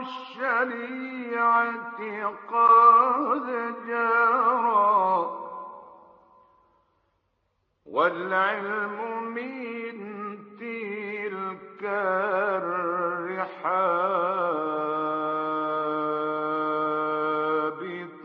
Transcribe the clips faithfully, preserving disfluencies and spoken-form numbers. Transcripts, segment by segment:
الشريعة قد جرى، والعلم من تلك الرحاب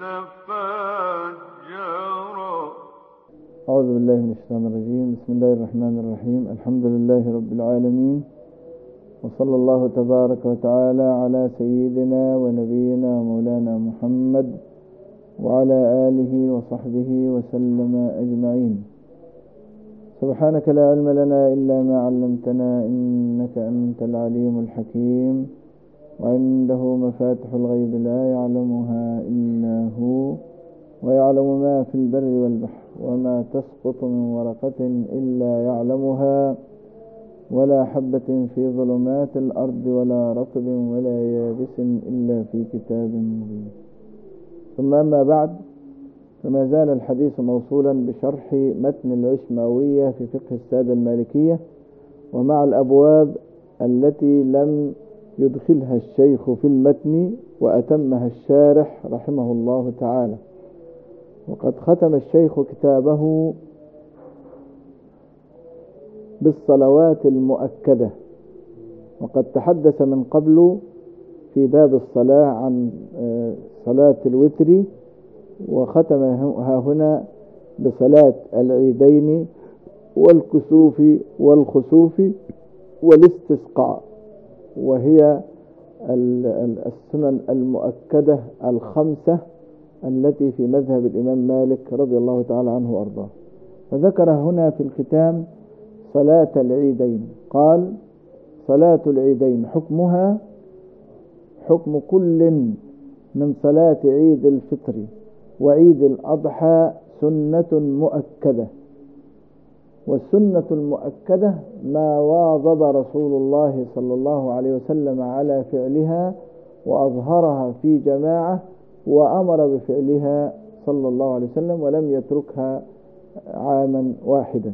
تفجرا. أعوذ بالله من الشيطان الرجيم. بسم الله الرحمن الرحيم. الحمد لله رب العالمين، وصلى الله تبارك وتعالى على سيدنا ونبينا مولانا محمد وعلى آله وصحبه وسلم أجمعين. سبحانك لا علم لنا إلا ما علمتنا، إنك أنت العليم الحكيم. وعنده مفاتح الغيب لا يعلمها إلا هو، ويعلم ما في البر والبحر، وما تسقط من ورقة إلا يعلمها، ولا حبة في ظلمات الأرض ولا رطب ولا يابس إلا في كتاب مبين. ثم أما بعد، فما زال الحديث موصولا بشرح متن العشماوية في فقه السادة المالكية، ومع الأبواب التي لم يدخلها الشيخ في المتن وأتمها الشارح رحمه الله تعالى. وقد ختم الشيخ كتابه بالصلوات المؤكدة، وقد تحدث من قبل في باب الصلاة عن صلاة الوتر، وختمها هنا بصلاة العيدين والكسوف والخسوف والاستسقاء، وهي السنن المؤكدة الخمسة التي في مذهب الإمام مالك رضي الله تعالى عنه وأرضاه. فذكر هنا في الختام صلاة العيدين. قال: صلاة العيدين حكمها حكم كل من صلاة عيد الفطر وعيد الأضحى سنة مؤكدة. والسنة المؤكدة ما واظب رسول الله صلى الله عليه وسلم على فعلها وأظهرها في جماعة، وأمر بفعلها صلى الله عليه وسلم ولم يتركها عاما واحدا.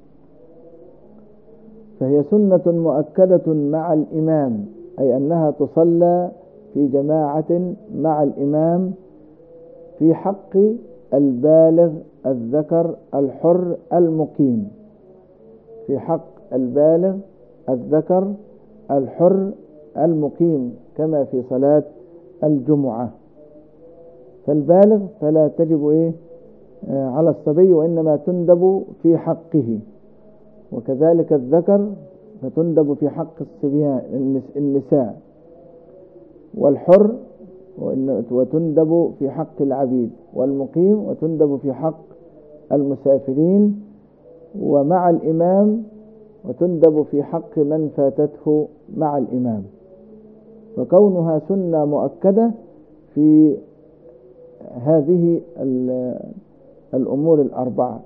فهي سنة مؤكدة مع الإمام، أي أنها تصلى في جماعة مع الإمام في حق البالغ الذكر الحر المقيم، في حق البالغ الذكر الحر المقيم كما في صلاة الجمعة. فالبالغ فلا تجب إيه على الصبي، وإنما تندب في حقه، وكذلك الذكر فتندب في حق الصبيان النساء، والحر وتندب في حق العبيد، والمقيم وتندب في حق المسافرين، ومع الإمام وتندب في حق من فاتته مع الإمام. فكونها سنة مؤكدة في هذه الأمور الأربعة: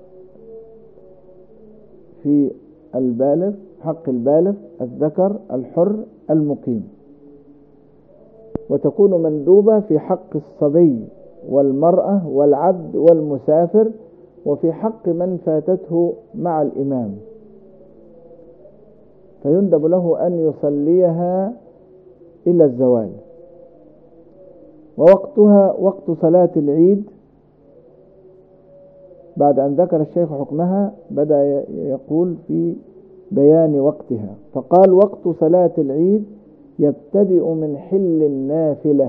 في البالغ، حق البالغ الذكر الحر المقيم، وتكون مندوبة في حق الصبي والمرأة والعبد والمسافر، وفي حق من فاتته مع الإمام، فيندب له أن يصليها إلى الزوال. ووقتها وقت صلاة العيد. بعد أن ذكر الشيخ حكمها بدأ يقول في بيان وقتها، فقال: وقت صلاة العيد يبتدئ من حل النافلة،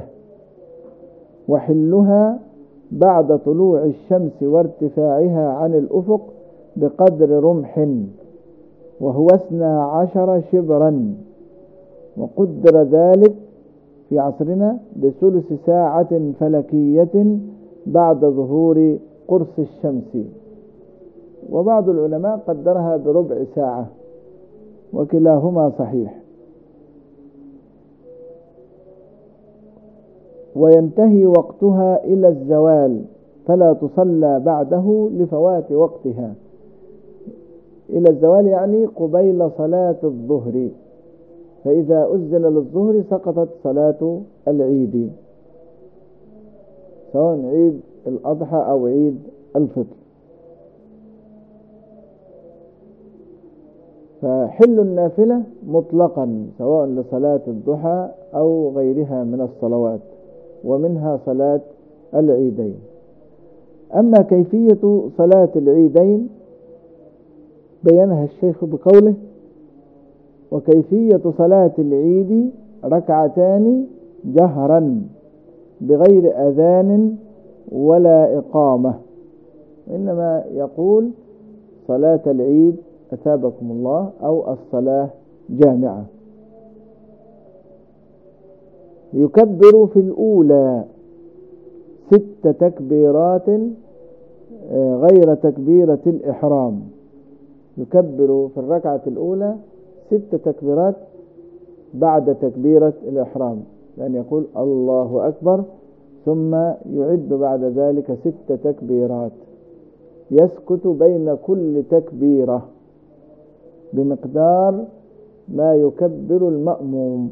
وحلها بعد طلوع الشمس وارتفاعها عن الأفق بقدر رمح، وهو اثنا عشر شبرا، وقدر ذلك في عصرنا بثلث ساعة فلكية بعد ظهور قرص الشمس، وبعض العلماء قدرها بربع ساعة، وكلاهما صحيح. وينتهي وقتها إلى الزوال، فلا تصلى بعده لفوات وقتها. إلى الزوال يعني قبيل صلاة الظهر، فإذا أذن للظهر سقطت صلاة العيد، سواء عيد الأضحى أو عيد الفطر. فحل النافلة مطلقا سواء لصلاة الضحى أو غيرها من الصلوات، ومنها صلاة العيدين. أما كيفية صلاة العيدين بينها الشيخ بقوله: وكيفية صلاة العيد ركعتان جهرا بغير أذان ولا إقامة. إنما يقول صلاة العيد أثابكم الله أو الصلاة جامعة. يكبر في الأولى ست تكبيرات غير تكبيرة الإحرام. يكبر في الركعة الأولى ست تكبيرات بعد تكبيرة الإحرام، لأن يقول الله أكبر ثم يعد بعد ذلك ست تكبيرات، يسكت بين كل تكبيرة بمقدار ما يكبر المأموم.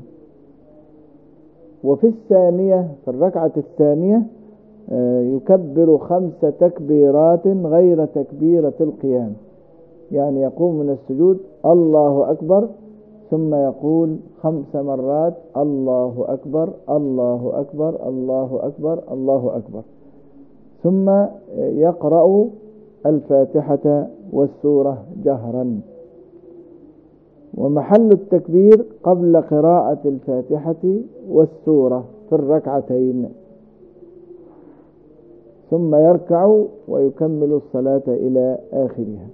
وفي الثانية في الركعة الثانية يكبر خمس تكبيرات غير تكبيرة القيام، يعني يقوم من السجود الله أكبر ثم يقول خمس مرات الله أكبر الله أكبر الله أكبر الله أكبر، ثم يقرأ الفاتحة والسورة جهرا. ومحل التكبير قبل قراءة الفاتحة والسورة في الركعتين، ثم يركع ويكمل الصلاة إلى آخرها.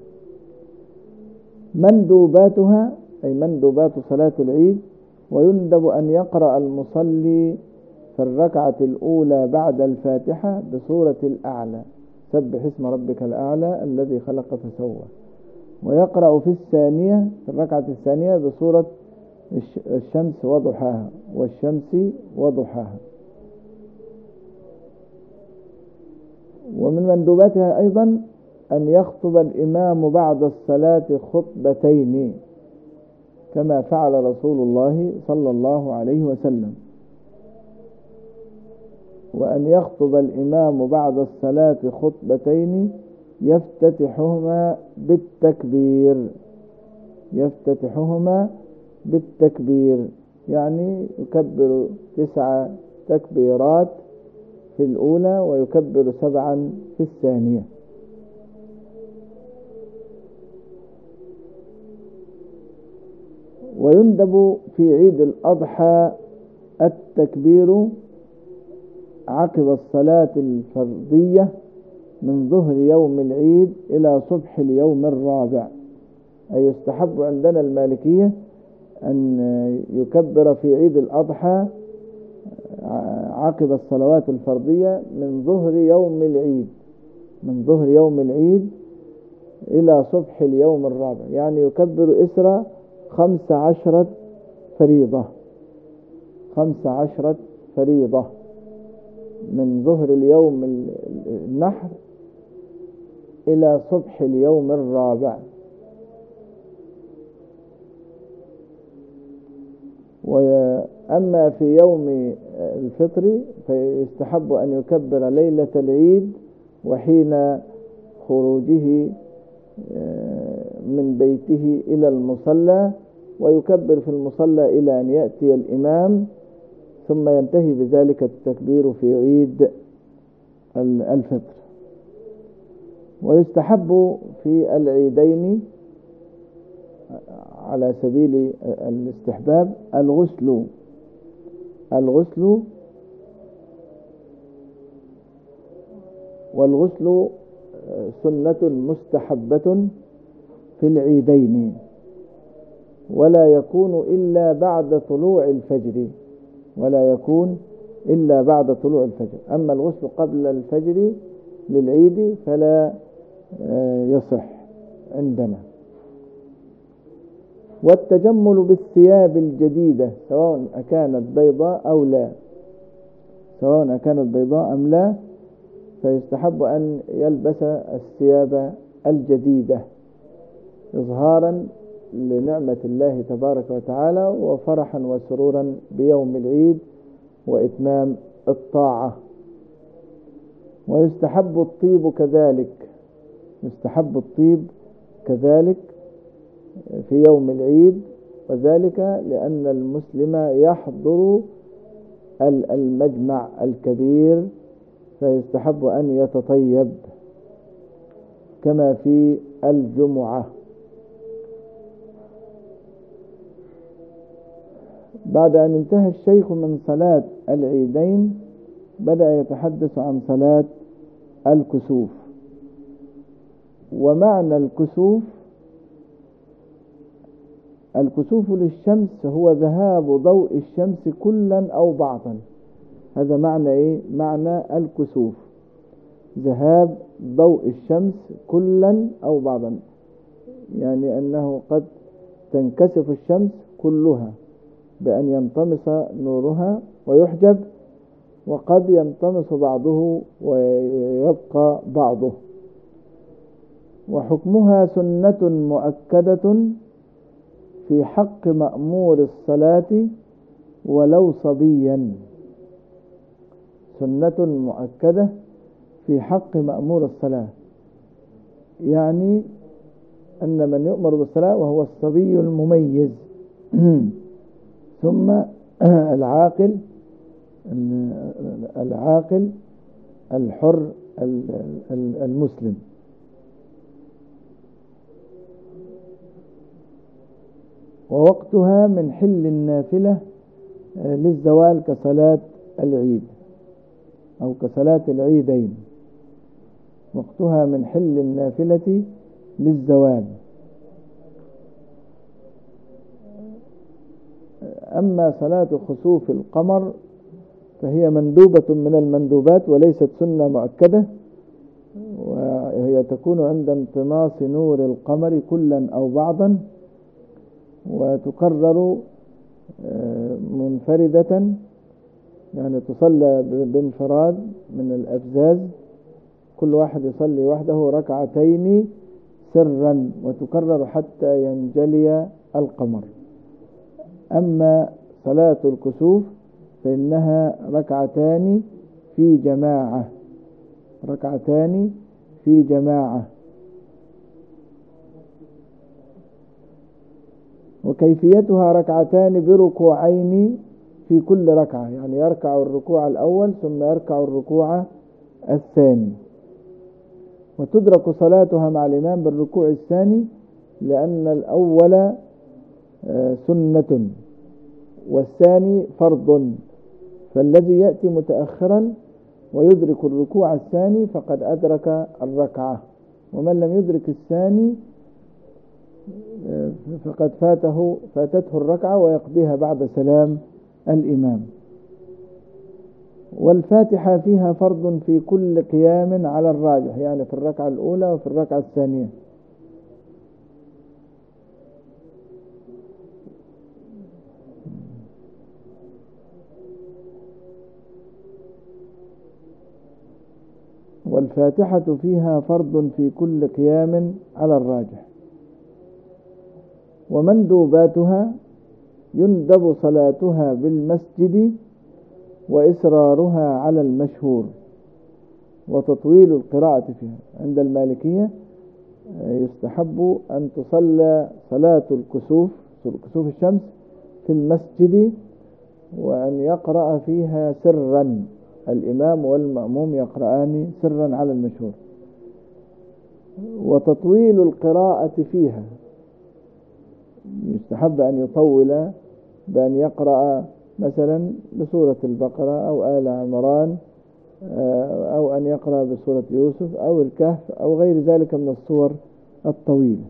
مندوباتها أي مندوبات صلاة العيد: ويندب أن يقرأ المصلي في الركعة الأولى بعد الفاتحة بسورة الأعلى، سبح اسم ربك الأعلى الذي خلق فسوى. ويقرأ في الثانية في الركعة الثانية بسورة الشمس وضحاها والشمس وضحاها. ومن مندوباتها أيضا أن يخطب الإمام بعد الصلاة خطبتين كما فعل رسول الله صلى الله عليه وسلم. وأن يخطب الإمام بعد الصلاة خطبتين يفتتحهما بالتكبير يفتتحهما بالتكبير يعني يكبر تسع تكبيرات في الأولى ويكبر سبعا في الثانية. ويندب في عيد الأضحى التكبير عقب الصلاة الفرضية من ظهر يوم العيد إلى صبح اليوم الرابع. أي يستحب عندنا المالكية أن يكبر في عيد الأضحى عقب الصلوات الفرضية من ظهر يوم العيد من ظهر يوم العيد إلى صبح اليوم الرابع، يعني يكبر إسرى خمس عشرة فريضة خمس عشرة فريضة من ظهر اليوم النحر إلى صبح اليوم الرابع. وأما في يوم الفطر فيستحب أن يكبر ليلة العيد وحين خروجه من بيته إلى المصلى، ويكبر في المصلى إلى أن يأتي الإمام، ثم ينتهي بذلك التكبير في عيد الفطر. ويستحب في العيدين على سبيل الاستحباب الغسل الغسل والغسل سنة مستحبة في العيدين، ولا يكون إلا بعد طلوع الفجر ولا يكون إلا بعد طلوع الفجر. أما الغسل قبل الفجر للعيد فلا يصح عندنا. والتجمل بالثياب الجديدة سواء كانت بيضاء أو لا سواء كانت بيضاء أم لا فيستحب أن يلبس الثياب الجديدة إظهارا لنعمة الله تبارك وتعالى وفرحا وسرورا بيوم العيد وإتمام الطاعة. ويستحب الطيب كذلك يستحب الطيب كذلك في يوم العيد، وذلك لأن المسلم يحضر المجمع الكبير فيستحب أن يتطيب كما في الجمعة. بعد أن انتهى الشيخ من صلاة العيدين بدأ يتحدث عن صلاة الكسوف. ومعنى الكسوف الكسوف للشمس هو ذهاب ضوء الشمس كلا أو بعضا. هذا معنى إيه؟ معنى الكسوف ذهاب ضوء الشمس كلا أو بعضا، يعني أنه قد تنكسف الشمس كلها بأن ينطمس نورها ويحجب، وقد ينطمس بعضه ويبقى بعضه. وحكمها سنة مؤكدة في حق مأمور الصلاة ولو صبيا. سنة مؤكدة في حق مأمور الصلاة، يعني أن من يؤمر بالصلاة وهو الصبي المميز ثم العاقل العاقل الحر المسلم. ووقتها من حل النافلة للزوال كصلاة العيد أو كصلاة العيدين، وقتها من حل النافلة للزوال. أما صلاة خسوف القمر فهي مندوبة من المندوبات وليست سنة مؤكدة، وهي تكون عند انطماس نور القمر كلا أو بعضا، وتكرر منفردة، يعني تصلى بانفراد من الأفزاز، كل واحد يصلي وحده ركعتين سرا، وتكرر حتى ينجلي القمر. أما صلاة الكسوف فإنها ركعتان في جماعة ركعتان في جماعة. وكيفيتها ركعتان بركوعين في كل ركعة، يعني يركع الركوع الأول ثم يركع الركوع الثاني. وتدرك صلاتها مع الإمام بالركوع الثاني، لأن الأول سنة والثاني فرض، فالذي يأتي متأخرا ويدرك الركوع الثاني فقد أدرك الركعة، ومن لم يدرك الثاني فقد فاته فاتته الركعة ويقضيها بعد سلام الإمام. والفاتحة فيها فرض في كل قيام على الراجح، يعني في الركعة الأولى وفي الركعة الثانية. والفاتحة فيها فرض في كل قيام على الراجح. ومندوباتها يندب صلاتها بالمسجد وإسرارها على المشهور وتطويل القراءة فيها. عند المالكية يستحب أن تصلى صلاة الكسوف كسوف الشمس في المسجد، وأن يقرأ فيها سرا، الإمام والمأموم يقرآن سرا على المشهور. وتطويل القراءة فيها يستحب أن يطول بأن يقرأ مثلا بسورة البقرة أو آل عمران، أو أن يقرأ بسورة يوسف أو الكهف أو غير ذلك من الصور الطويلة.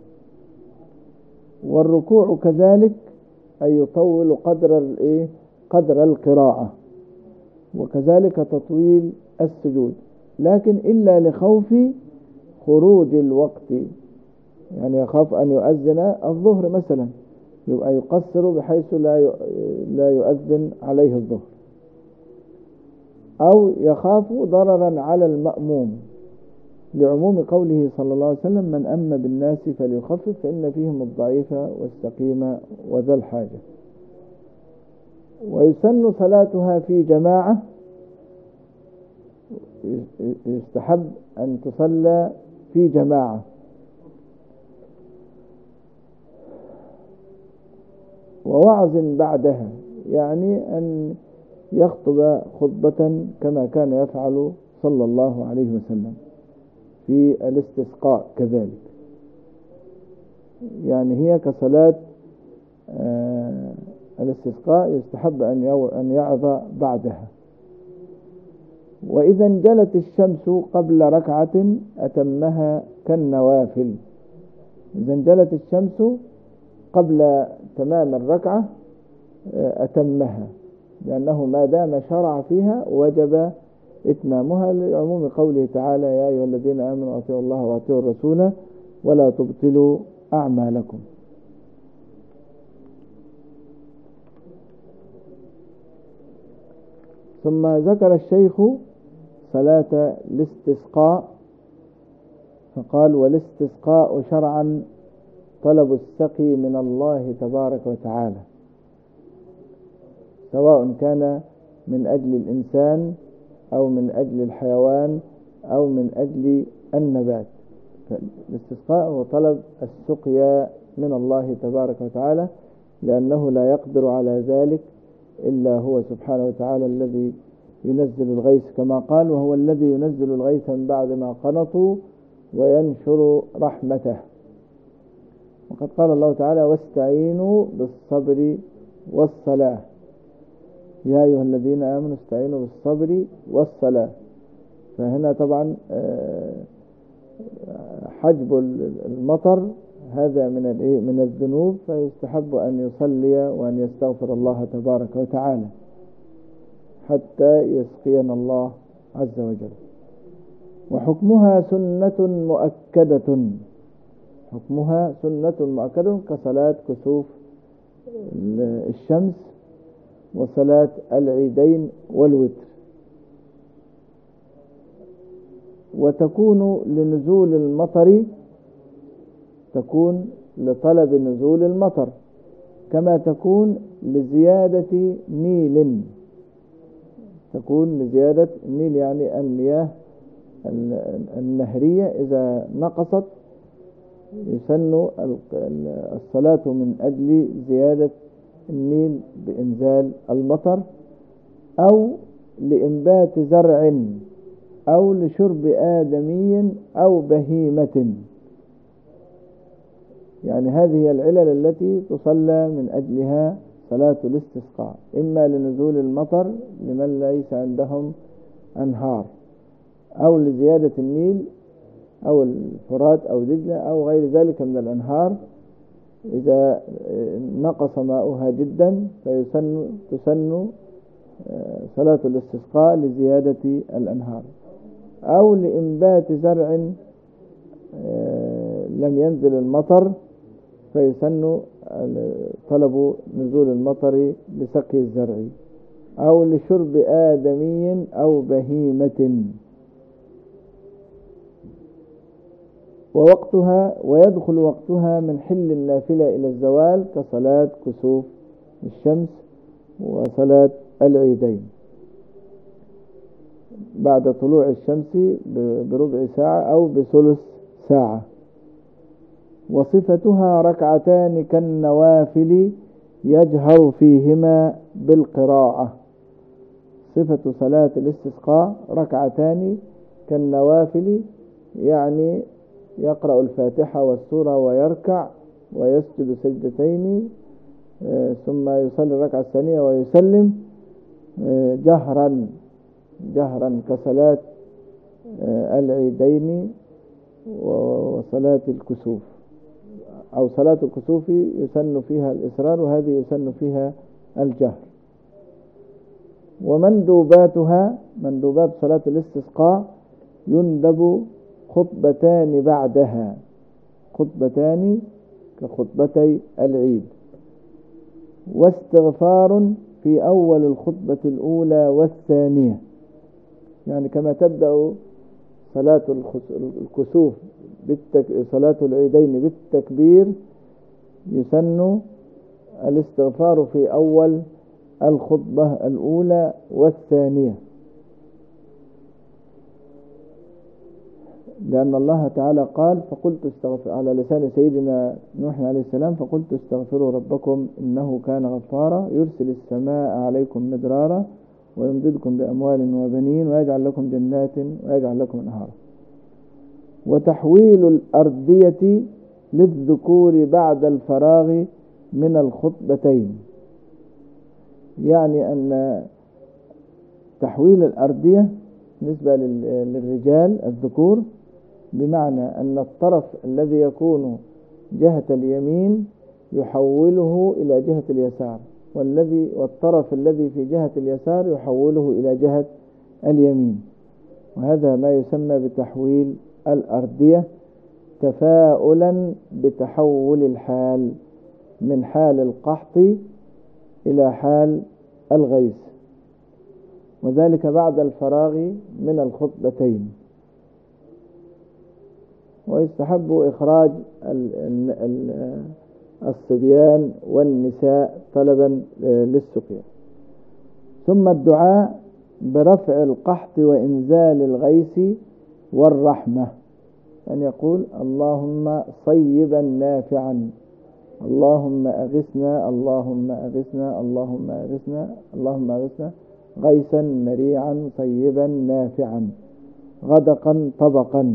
والركوع كذلك أن يطول قدر قدر القراءة، وكذلك تطويل السجود، لكن إلا لخوف خروج الوقت، يعني يخاف أن يؤذن الظهر مثلا يبقى يقصر بحيث لا لا يؤذن عليه الظهر، أو يخاف ضررا على المأموم، لعموم قوله صلى الله عليه وسلم: من أم بالناس فليخفف فإن فيهم الضعيف والسقيم وذا الحاجة. ويسن صلاتها في جماعة، يستحب أن تصلى في جماعة. ووعظ بعدها، يعني أن يخطب خطبة كما كان يفعل صلى الله عليه وسلم في الاستسقاء كذلك، يعني هي كصلاة آه الاستسقاء يستحب أن يعظ بعدها. وإذا انجلت الشمس قبل ركعة أتمها كالنوافل. إذا انجلت الشمس قبل تمام الركعة أتمها، لأنه ما دام شرع فيها وجب إتمامها، لعموم قوله تعالى: يا أيها الذين آمنوا أطيعوا الله وأطيعوا الرسول ولا تبطلوا أعمالكم. ثم ذكر الشيخ صلاة الاستسقاء فقال: والاستسقاء شرعا طلب السقي من الله تبارك وتعالى، سواء كان من أجل الإنسان أو من أجل الحيوان أو من أجل النبات. الاستسقاء هو طلب السقيا من الله تبارك وتعالى، لأنه لا يقدر على ذلك إلا هو سبحانه وتعالى الذي ينزل الغيث، كما قال: وهو الذي ينزل الغيث من بعد ما قنطوا وينشر رحمته. وقد قال الله تعالى: واستعينوا بالصبر والصلاة، يا أيها الذين آمنوا استعينوا بالصبر والصلاة. فهنا طبعا حجب المطر هذا من من الذنوب، فيستحب أن يصلي وأن يستغفر الله تبارك وتعالى حتى يسقينا الله عز وجل. وحكمها سنة مؤكدة، حكمها سنة مؤكدة كصلاة كسوف الشمس وصلاة العيدين والوتر. وتكون لنزول المطر، تكون لطلب نزول المطر، كما تكون لزيادة نيل، تكون لزيادة النيل يعني المياه النهرية إذا نقصت يسن الصلاة من أجل زيادة النيل بإنزال المطر، أو لإنبات زرع، أو لشرب آدمي أو بهيمة. يعني هذه العلل التي تصلى من أجلها صلاة الاستسقاء، إما لنزول المطر لمن ليس عندهم أنهار، أو لزيادة النيل أو الفرات أو دجلة أو غير ذلك من الأنهار إذا نقص ماؤها جدا، فيسن تسن صلاة الاستسقاء لزيادة الأنهار، أو لإنبات زرع لم ينزل المطر فيسن طلب نزول المطر لسقي الزرع، أو لشرب آدمي أو بهيمة. ووقتها ويدخل وقتها من حل النافلة إلى الزوال كصلاة كسوف الشمس وصلاة العيدين بعد طلوع الشمس بربع ساعة أو بثلث ساعة. وصفتها ركعتان كالنوافل يجهر فيهما بالقراءة. صفة صلاة الاستسقاء ركعتان كالنوافل، يعني يقرأ الفاتحة والسورة ويركع ويسجد سجدتين ثم يصلي الركعة الثانية ويسلم جهرا جهرا كصلاة العيدين وصلاة الكسوف. أو صلاة الكسوف يسن فيها الإسرار، وهذه يسن فيها الجهر. ومندوباتها، مندوبات صلاة الاستسقاء، يندب خطبتان بعدها، خطبتان كخطبتي العيد، واستغفار في أول الخطبة الأولى والثانية. يعني كما تبدأ صلاة الكسوف بالتك... صلاة العيدين بالتكبير، يسن الاستغفار في أول الخطبة الأولى والثانية. لأن الله تعالى قال فقلت استغفر على لسان سيدنا نوح عليه السلام فقلت استغفروا ربكم إنه كان غفارا يرسل السماء عليكم مدرارا ويمددكم بأموال وبنين ويجعل لكم جنات ويجعل لكم أنهارا. وتحويل الأردية للذكور بعد الفراغ من الخطبتين، يعني أن تحويل الأردية بالنسبة للرجال الذكور بمعنى أن الطرف الذي يكون جهة اليمين يحوله إلى جهة اليسار، والذي والطرف الذي في جهة اليسار يحوله إلى جهة اليمين، وهذا ما يسمى بتحويل الأردية تفاؤلا بتحول الحال من حال القحط إلى حال الغيث، وذلك بعد الفراغ من الخطبتين. ويستحب إخراج الصبيان والنساء طلبا للسقيا. ثم الدعاء برفع القحط وإنزال الغيث والرحمة، أن يقول اللهم صيبا نافعا، اللهم أغثنا اللهم أغثنا اللهم أغثنا اللهم أغثنا غيثا مريعا صيبا نافعا غدقا طبقا.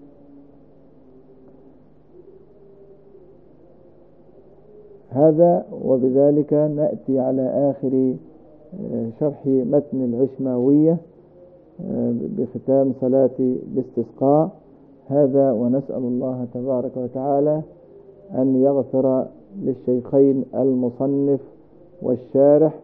هذا وبذلك نأتي على آخر شرح متن العشماوية بختام صلاة الاستسقاء. هذا ونسأل الله تبارك وتعالى أن يغفر للشيخين المصنف والشارح،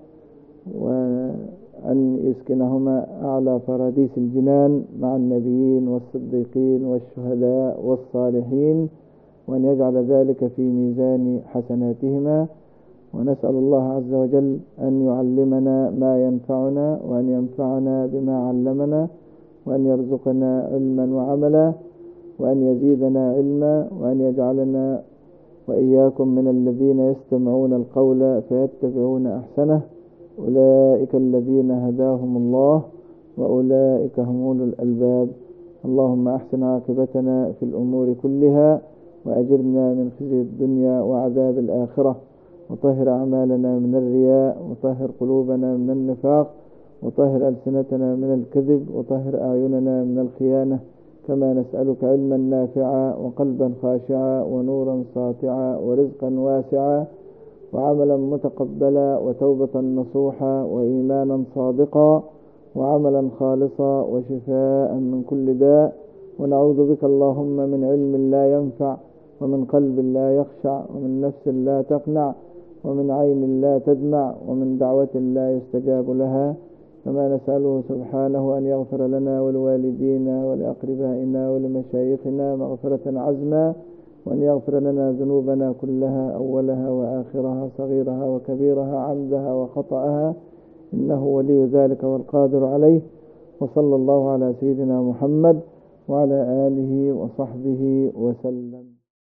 وأن يسكنهما أعلى فراديس الجنان مع النبيين والصديقين والشهداء والصالحين، وأن يجعل ذلك في ميزان حسناتهما. ونسأل الله عز وجل أن يعلمنا ما ينفعنا، وأن ينفعنا بما علمنا، وأن يرزقنا علما وعملا، وأن يزيدنا علما، وأن يجعلنا وإياكم من الذين يستمعون القول فيتبعون أحسنه، أولئك الذين هداهم الله وأولئك هم أولو الألباب. اللهم أحسن عاقبتنا في الأمور كلها، وأجرنا من خزي الدنيا وعذاب الآخرة، وطهر أعمالنا من الرياء، وطهر قلوبنا من النفاق، وطهر ألسنتنا من الكذب، وطهر أعيننا من الخيانة. كما نسألك علما نافعا وقلبا خاشعا ونورا ساطعا ورزقا واسعا وعملا متقبلا وتوبة نصوحا وإيمانا صادقا وعملا خالصا وشفاء من كل داء. ونعوذ بك اللهم من علم لا ينفع، ومن قلب لا يخشع، ومن نفس لا تقنع، ومن عين لا تدمع، ومن دعوة لا يستجاب لها. كما نسأله سبحانه أن يغفر لنا ولوالدينا ولأقربائنا ولمشايخنا مغفرة عزما، وأن يغفر لنا ذنوبنا كلها أولها وآخرها صغيرها وكبيرها عمدها وخطأها، إنه ولي ذلك والقادر عليه. وصلى الله على سيدنا محمد وعلى آله وصحبه وسلم.